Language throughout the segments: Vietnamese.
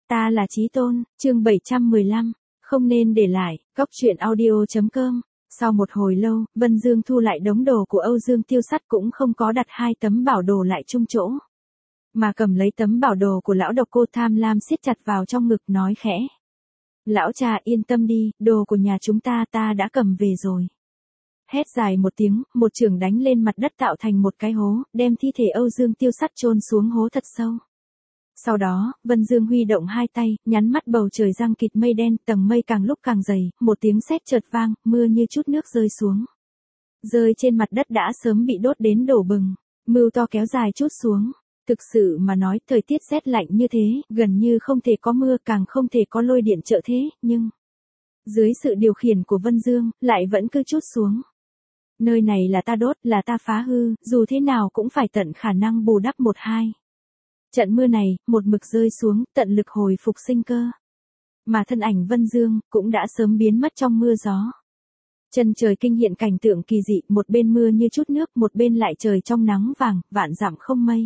Ta là Chí Tôn, chương 715, không nên để lại, Cóc truyện audio.com. Sau một hồi lâu, Vân Dương thu lại đống đồ của Âu Dương Tiêu Sắt cũng không có đặt hai tấm bảo đồ lại chung chỗ. Mà cầm lấy tấm bảo đồ của lão độc cô tham lam siết chặt vào trong ngực nói khẽ. Lão cha yên tâm đi, đồ của nhà chúng ta đã cầm về rồi. Hét dài một tiếng, một chưởng đánh lên mặt đất tạo thành một cái hố, đem thi thể Âu Dương Tiêu Sắt chôn xuống hố thật sâu. Sau đó, Vân Dương huy động hai tay, nhắn mắt bầu trời giăng kịt mây đen, tầng mây càng lúc càng dày, một tiếng sét chợt vang, mưa như chút nước rơi xuống. Rơi trên mặt đất đã sớm bị đốt đến đổ bừng, mưa to kéo dài chút xuống. Thực sự mà nói, thời tiết rét lạnh như thế, gần như không thể có mưa, càng không thể có lôi điện trợ thế, nhưng dưới sự điều khiển của Vân Dương, lại vẫn cứ trút xuống. Nơi này là ta đốt, là ta phá hư, dù thế nào cũng phải tận khả năng bù đắp một hai. Trận mưa này, một mực rơi xuống, tận lực hồi phục sinh cơ. Mà thân ảnh Vân Dương, cũng đã sớm biến mất trong mưa gió. Chân trời kinh hiện cảnh tượng kỳ dị, một bên mưa như chút nước, một bên lại trời trong nắng vàng, vạn dặm không mây.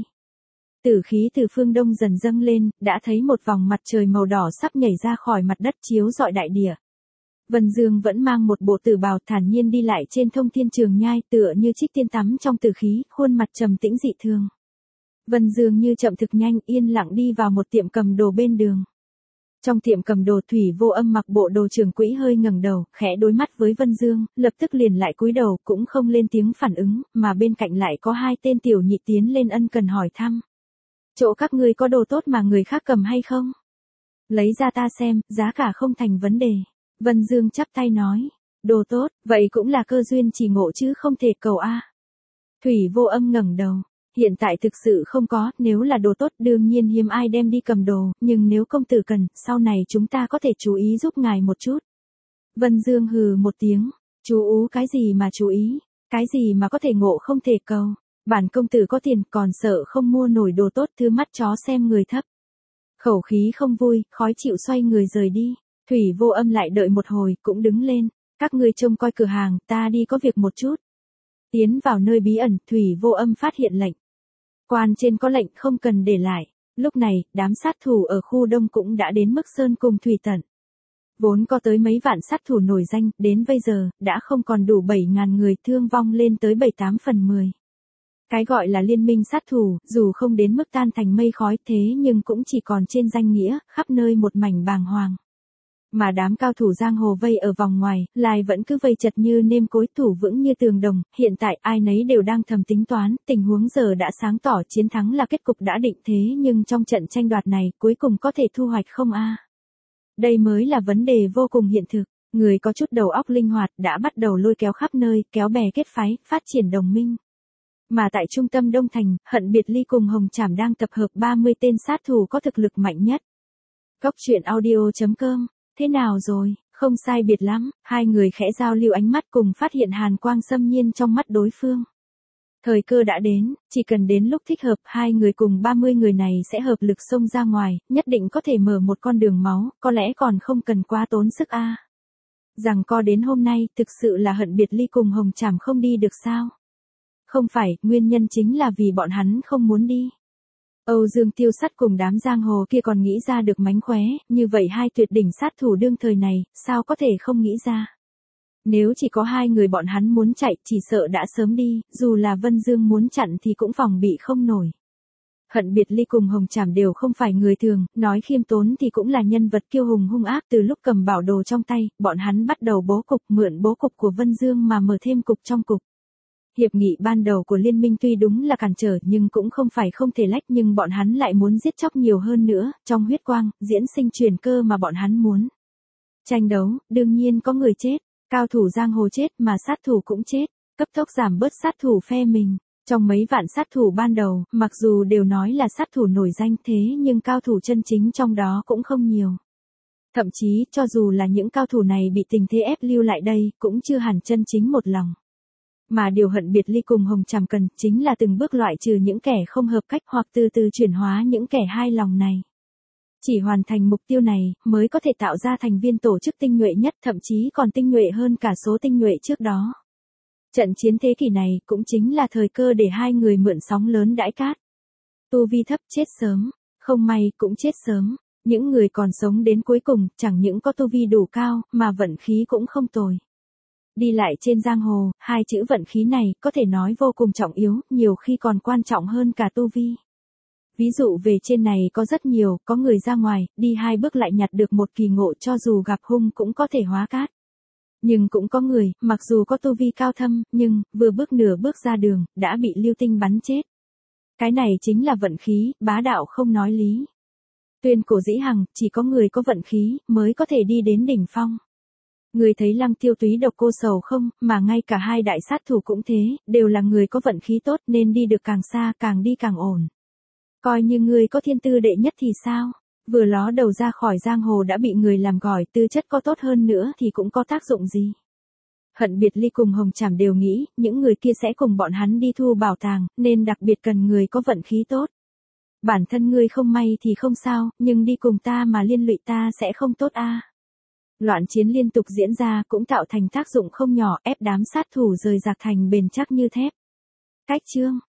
Tử khí từ phương đông dần dâng lên, đã thấy một vòng mặt trời màu đỏ sắp nhảy ra khỏi mặt đất chiếu rọi đại địa. Vân Dương vẫn mang một bộ tử bào thản nhiên đi lại trên thông thiên trường nhai, tựa như trích tiên tắm trong tử khí, khuôn mặt trầm tĩnh dị thường. Vân Dương như chậm thực nhanh yên lặng đi vào một tiệm cầm đồ bên đường. Trong tiệm cầm đồ Thủy Vô Âm mặc bộ đồ trưởng quỹ hơi ngẩng đầu, khẽ đối mắt với Vân Dương, lập tức liền lại cúi đầu cũng không lên tiếng phản ứng, mà bên cạnh lại có hai tên tiểu nhị tiến lên ân cần hỏi thăm. Chỗ các ngươi có đồ tốt mà người khác cầm hay không? Lấy ra ta xem, giá cả không thành vấn đề. Vân Dương chắp tay nói, đồ tốt, vậy cũng là cơ duyên chỉ ngộ chứ không thể cầu a. Thủy Vô Âm ngẩng đầu. Hiện tại thực sự không có, nếu là đồ tốt đương nhiên hiếm ai đem đi cầm đồ, nhưng nếu công tử cần, sau này chúng ta có thể chú ý giúp ngài một chút. Vân Dương hừ một tiếng, chú ú cái gì mà chú ý, cái gì mà có thể ngộ không thể cầu. Bản công tử có tiền còn sợ không mua nổi đồ tốt, thứ mắt chó xem người thấp. Khẩu khí không vui, khói chịu xoay người rời đi. Thủy Vô Âm lại đợi một hồi, cũng đứng lên. Các ngươi trông coi cửa hàng, ta đi có việc một chút. Tiến vào nơi bí ẩn, Thủy Vô Âm phát hiện lệnh. Quan trên có lệnh không cần để lại. Lúc này, đám sát thủ ở khu đông cũng đã đến mức sơn cùng thủy tận. Vốn có tới mấy vạn sát thủ nổi danh, đến bây giờ, đã không còn đủ 7.000 người, thương vong lên tới 7-8 phần 10. Cái gọi là liên minh sát thủ, dù không đến mức tan thành mây khói thế nhưng cũng chỉ còn trên danh nghĩa, khắp nơi một mảnh bàng hoàng. Mà đám cao thủ giang hồ vây ở vòng ngoài, lại vẫn cứ vây chật như nêm cối, thủ vững như tường đồng, hiện tại ai nấy đều đang thầm tính toán, tình huống giờ đã sáng tỏ, chiến thắng là kết cục đã định thế nhưng trong trận tranh đoạt này, cuối cùng có thể thu hoạch không a? Đây mới là vấn đề vô cùng hiện thực, người có chút đầu óc linh hoạt đã bắt đầu lôi kéo khắp nơi, kéo bè kết phái, phát triển đồng minh. Mà tại trung tâm Đông Thành, Hận Biệt Ly cùng Hồng Trảm đang tập hợp 30 tên sát thủ có thực lực mạnh nhất. Cóc truyện audio.com. Thế nào rồi, không sai biệt lắm, hai người khẽ giao lưu ánh mắt cùng phát hiện hàn quang xâm nhiên trong mắt đối phương. Thời cơ đã đến, chỉ cần đến lúc thích hợp, hai người cùng 30 người này sẽ hợp lực xông ra ngoài, nhất định có thể mở một con đường máu, có lẽ còn không cần quá tốn sức a. Rằng co đến hôm nay, thực sự là Hận Biệt Ly cùng Hồng Trảm không đi được sao? Không phải, nguyên nhân chính là vì bọn hắn không muốn đi. Âu Dương Tiêu Sắt cùng đám giang hồ kia còn nghĩ ra được mánh khóe, như vậy hai tuyệt đỉnh sát thủ đương thời này, sao có thể không nghĩ ra. Nếu chỉ có hai người bọn hắn muốn chạy, chỉ sợ đã sớm đi, dù là Vân Dương muốn chặn thì cũng phòng bị không nổi. Hận Biệt Ly cùng Hồng Trảm đều không phải người thường, nói khiêm tốn thì cũng là nhân vật kiêu hùng hung ác, từ lúc cầm bảo đồ trong tay, bọn hắn bắt đầu bố cục, mượn bố cục của Vân Dương mà mở thêm cục trong cục. Hiệp nghị ban đầu của liên minh tuy đúng là cản trở nhưng cũng không phải không thể lách, nhưng bọn hắn lại muốn giết chóc nhiều hơn nữa, trong huyết quang, diễn sinh truyền cơ mà bọn hắn muốn. Tranh đấu, đương nhiên có người chết, cao thủ giang hồ chết mà sát thủ cũng chết, cấp tốc giảm bớt sát thủ phe mình. Trong mấy vạn sát thủ ban đầu, mặc dù đều nói là sát thủ nổi danh thế nhưng cao thủ chân chính trong đó cũng không nhiều. Thậm chí, cho dù là những cao thủ này bị tình thế ép lưu lại đây, cũng chưa hẳn chân chính một lòng. Mà điều Hận Biệt Ly cùng Hồng Trảm cần chính là từng bước loại trừ những kẻ không hợp cách hoặc từ từ chuyển hóa những kẻ hai lòng này. Chỉ hoàn thành mục tiêu này mới có thể tạo ra thành viên tổ chức tinh nhuệ nhất, thậm chí còn tinh nhuệ hơn cả số tinh nhuệ trước đó. Trận chiến thế kỷ này cũng chính là thời cơ để hai người mượn sóng lớn đãi cát. Tu vi thấp chết sớm, không may cũng chết sớm. Những người còn sống đến cuối cùng, chẳng những có tu vi đủ cao, mà vận khí cũng không tồi. Đi lại trên giang hồ, hai chữ vận khí này, có thể nói vô cùng trọng yếu, nhiều khi còn quan trọng hơn cả tu vi. Ví dụ về trên này có rất nhiều, có người ra ngoài, đi 2 bước lại nhặt được một kỳ ngộ cho dù gặp hung cũng có thể hóa cát. Nhưng cũng có người, mặc dù có tu vi cao thâm, nhưng, vừa bước nửa bước ra đường, đã bị lưu tinh bắn chết. Cái này chính là vận khí, bá đạo không nói lý. Tuyên cổ dĩ hằng, chỉ có người có vận khí, mới có thể đi đến đỉnh phong. Người thấy Lăng Tiêu Túy Độc Cô Sầu không, mà ngay cả hai đại sát thủ cũng thế, đều là người có vận khí tốt nên đi được càng xa, càng đi càng ổn. Coi như người có thiên tư đệ nhất thì sao? Vừa ló đầu ra khỏi giang hồ đã bị người làm gỏi, tư chất có tốt hơn nữa thì cũng có tác dụng gì? Hận Biệt Ly cùng Hồng Trảm đều nghĩ, những người kia sẽ cùng bọn hắn đi thu bảo tàng, nên đặc biệt cần người có vận khí tốt. Bản thân ngươi không may thì không sao, nhưng đi cùng ta mà liên lụy ta sẽ không tốt a. Loạn chiến liên tục diễn ra cũng tạo thành tác dụng không nhỏ, ép đám sát thủ rời rạc thành bền chắc như thép. Cách chương